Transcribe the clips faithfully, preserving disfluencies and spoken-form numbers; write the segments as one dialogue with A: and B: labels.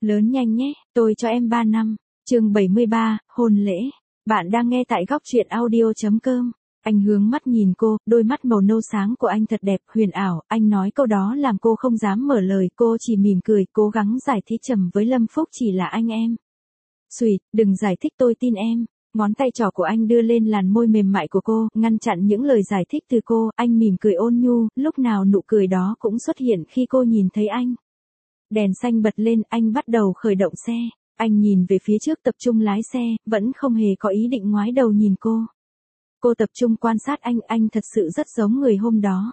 A: Lớn nhanh nhé, tôi cho em ba năm. Chương bảy mươi ba, hôn lễ. Bạn đang nghe tại góc truyện audio chấm com. Anh hướng mắt nhìn cô, đôi mắt màu nâu sáng của anh thật đẹp, huyền ảo, anh nói câu đó làm cô không dám mở lời, cô chỉ mỉm cười, cố gắng giải thích trầm với Lâm Phúc chỉ là anh em. Xùi, đừng giải thích tôi tin em. Ngón tay trỏ của anh đưa lên làn môi mềm mại của cô, ngăn chặn những lời giải thích từ cô, anh mỉm cười ôn nhu, lúc nào nụ cười đó cũng xuất hiện khi cô nhìn thấy anh. Đèn xanh bật lên, anh bắt đầu khởi động xe. Anh nhìn về phía trước tập trung lái xe, vẫn không hề có ý định ngoái đầu nhìn cô. Cô tập trung quan sát anh, anh thật sự rất giống người hôm đó.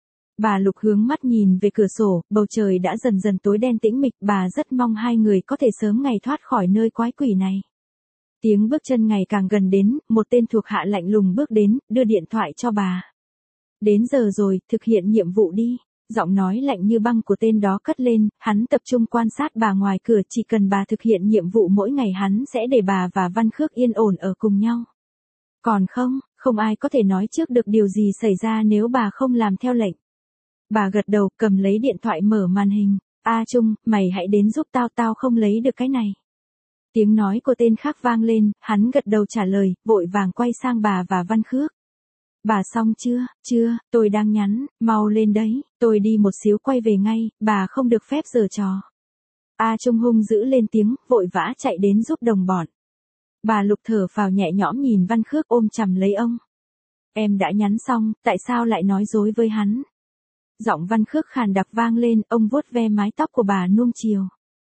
A: Bà Lục hướng mắt nhìn về cửa sổ, bầu trời đã dần dần tối đen tĩnh mịch, bà rất mong hai người có thể sớm ngày thoát khỏi nơi quái quỷ này. Tiếng bước chân ngày càng gần đến, một tên thuộc hạ lạnh lùng bước đến, đưa điện thoại cho bà. Đến giờ rồi, thực hiện nhiệm vụ đi. Giọng nói lạnh như băng của tên đó cất lên, hắn tập trung quan sát bà ngoài cửa, chỉ cần bà thực hiện nhiệm vụ mỗi ngày hắn sẽ để bà và Văn Khước yên ổn ở cùng nhau. Còn không, không ai có thể nói trước được điều gì xảy ra nếu bà không làm theo lệnh. Bà gật đầu, cầm lấy điện thoại mở màn hình. A Trung, mày hãy đến giúp tao, tao không lấy được cái này. Tiếng nói của tên khác vang lên, hắn gật đầu trả lời, vội vàng quay sang bà và Văn Khước. Bà xong chưa, chưa, tôi đang nhắn, mau lên đấy, tôi đi một xíu quay về ngay, bà không được phép giở trò. A Trung hung dữ lên tiếng, vội vã chạy đến giúp đồng bọn. Bà Lục thở phào nhẹ nhõm nhìn Văn Khước ôm chầm lấy ông. Em đã nhắn xong, tại sao lại nói dối với hắn? Giọng Văn Khước khàn đặc vang lên, ông vuốt ve mái tóc của bà nuông chiều.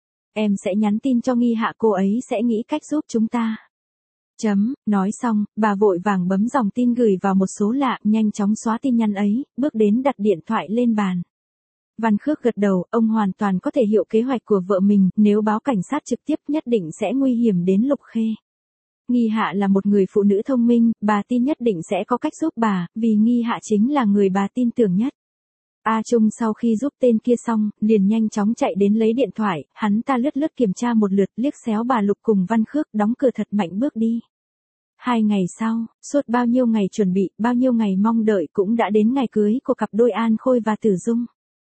A: Em sẽ nhắn tin cho Nghi Hạ, cô ấy sẽ nghĩ cách giúp chúng ta. Chấm, nói xong, bà vội vàng bấm dòng tin gửi vào một số lạ, nhanh chóng xóa tin nhắn ấy, bước đến đặt điện thoại lên bàn. Văn Khước gật đầu, ông hoàn toàn có thể hiểu kế hoạch của vợ mình, nếu báo cảnh sát trực tiếp nhất định sẽ nguy hiểm đến Lục Khê. Nghi Hạ là một người phụ nữ thông minh, bà tin nhất định sẽ có cách giúp bà, vì Nghi Hạ chính là người bà tin tưởng nhất. A Trung sau khi giúp tên kia xong, liền nhanh chóng chạy đến lấy điện thoại, hắn ta lướt lướt kiểm tra một lượt, liếc xéo bà Lục cùng Văn Khước, đóng cửa thật mạnh bước đi. Hai ngày sau, suốt bao nhiêu ngày chuẩn bị, bao nhiêu ngày mong đợi cũng đã đến ngày cưới của cặp đôi An Khôi và Tử Dung.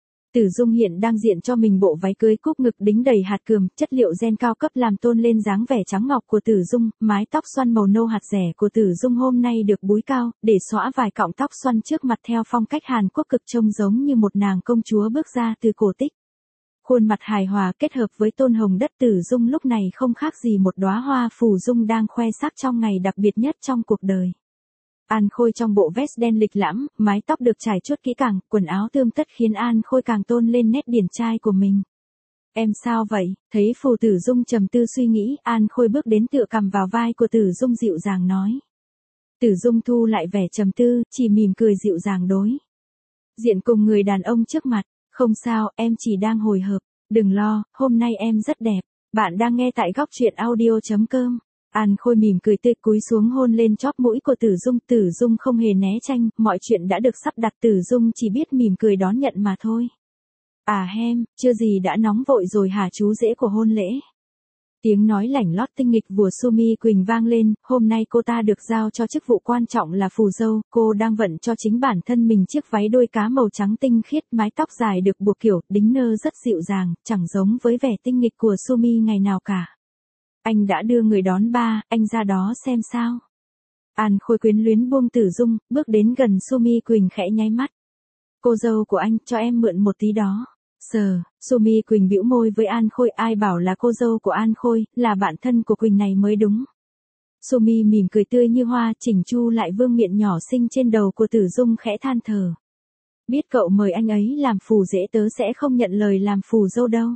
A: Tử Dung hiện đang diện cho mình bộ váy cưới cúc ngực đính đầy hạt cườm, chất liệu ren cao cấp làm tôn lên dáng vẻ trắng ngọc của Tử Dung, mái tóc xoăn màu nâu hạt rẻ của Tử Dung hôm nay được búi cao, để xõa vài cọng tóc xoăn trước mặt theo phong cách Hàn Quốc cực trông giống như một nàng công chúa bước ra từ cổ tích. Khuôn mặt hài hòa kết hợp với tôn hồng đất Tử Dung lúc này không khác gì một đóa hoa phù dung đang khoe sắc trong ngày đặc biệt nhất trong cuộc đời. An Khôi trong bộ vest đen lịch lãm, mái tóc được trải chuốt kỹ càng, quần áo tươm tất khiến An Khôi càng tôn lên nét điển trai của mình. Em sao vậy? Thấy phù Tử Dung trầm tư suy nghĩ, An Khôi bước đến tựa cằm vào vai của Tử Dung dịu dàng nói. Tử Dung thu lại vẻ trầm tư, chỉ mỉm cười dịu dàng đối diện cùng người đàn ông trước mặt. Không sao, em chỉ đang hồi hộp. Đừng lo, hôm nay em rất đẹp. Bạn đang nghe tại góc truyện audio chấm com. An Khôi mỉm cười tươi cúi xuống hôn lên chóp mũi của Tử Dung. Tử Dung không hề né tránh, mọi chuyện đã được sắp đặt, Tử Dung chỉ biết mỉm cười đón nhận mà thôi. À hem, chưa gì đã nóng vội rồi hả chú rể của hôn lễ. Tiếng nói lảnh lót tinh nghịch của Sumi Quỳnh vang lên, hôm nay cô ta được giao cho chức vụ quan trọng là phù dâu, cô đang vận cho chính bản thân mình chiếc váy đôi cá màu trắng tinh khiết, mái tóc dài được buộc kiểu, đính nơ rất dịu dàng, chẳng giống với vẻ tinh nghịch của Sumi ngày nào cả. Anh đã đưa người đón ba, anh ra đó xem sao. An Khôi quyến luyến buông Tử Dung, bước đến gần Sumi Quỳnh khẽ nháy mắt. Cô dâu của anh, cho em mượn một tí đó. Sờ, Sumi Quỳnh bĩu môi với An Khôi, ai bảo là cô dâu của An Khôi, là bạn thân của Quỳnh này mới đúng. Sumi mỉm cười tươi như hoa, chỉnh chu lại vương miện nhỏ xinh trên đầu của Tử Dung khẽ than thở. Biết cậu mời anh ấy làm phù rể tớ sẽ không nhận lời làm phù dâu đâu.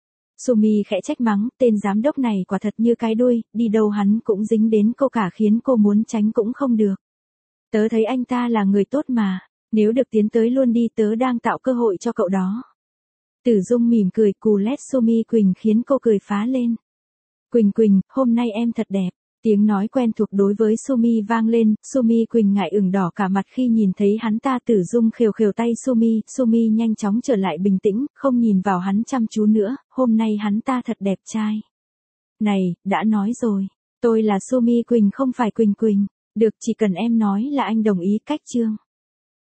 A: Sumi khẽ trách mắng, tên giám đốc này quả thật như cái đuôi, đi đâu hắn cũng dính đến cô cả khiến cô muốn tránh cũng không được. Tớ thấy anh ta là người tốt mà, nếu được tiến tới luôn đi tớ đang tạo cơ hội cho cậu đó. Tử Dung mỉm cười cù lét Sumi Quỳnh khiến cô cười phá lên. Quỳnh Quỳnh, hôm nay em thật đẹp. Tiếng nói quen thuộc đối với Sumi vang lên, Sumi Quỳnh ngại ửng đỏ cả mặt khi nhìn thấy hắn ta. Tử Dung khều khều tay Sumi, Sumi nhanh chóng trở lại bình tĩnh, không nhìn vào hắn chăm chú nữa, hôm nay hắn ta thật đẹp trai. Này, đã nói rồi, tôi là Sumi Quỳnh không phải Quỳnh Quỳnh, được chỉ cần em nói là anh đồng ý cách chương.